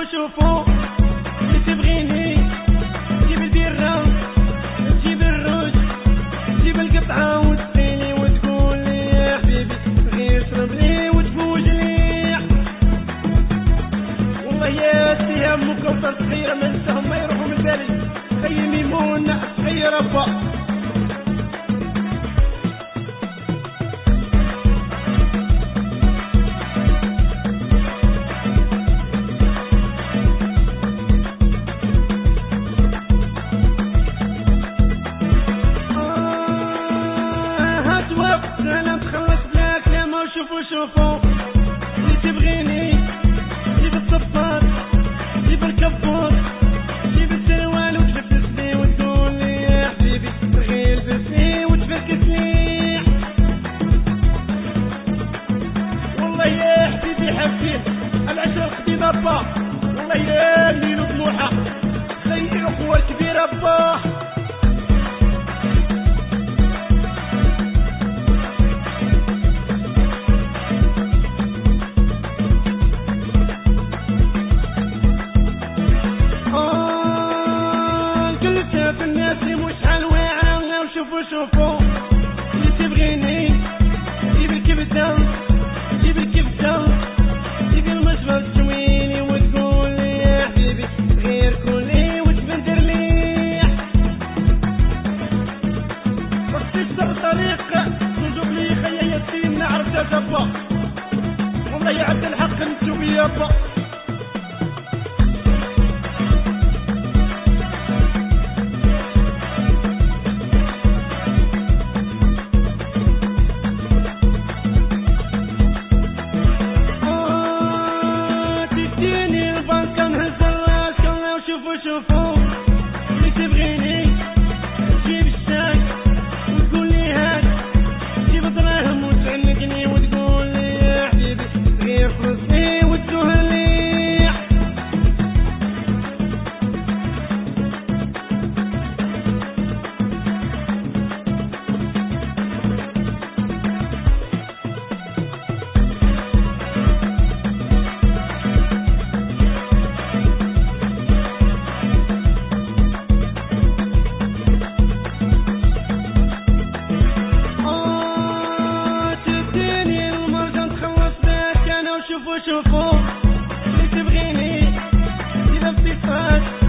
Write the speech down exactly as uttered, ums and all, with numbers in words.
شوفوا شوفوا اللي تبغيني جيب البيرة جيب الروج جيب القطعة وتسقيني وتقول لي يا حبيبي غير شرب لي وتفوج لي. والله يا سهام وكوثر صغيرة ما ننساهم ما يروحوا من بالي. خي ميمونة صغيرة با انا متخلص بلاك لما شوفوا شوفوا اللي تبغيني جيب الصفار جيب الكبوت جيب السروال وتلبسني وتقول لي يا حبيبي غير لبسني وتفركسني. والله يا حبيبي حبيب العشرة القديمة با والله يا الليل طموحة خير اخوة كبيرة با. الناس اللي مش حلوة وشوفوا شوفوا اللي تبغيني جيب الكبدة جيب الكبدة جيب المشفى تشويني وتقول لي يا حبيبي غير كلي وتبندر لي. اختصر طريق تنجب لي خيا يتيم نعرف تتبع والله يا عبد الحق نتوب يابا. شوفوا اللي تبغيني جيب الشاك وتقول لي هاك جيب دراهم وتعنقني وتقول لي يا حبيبي غير فلوسني وتسهل لي. شوفوا شوفوا اللي تبغيني جيب الصفات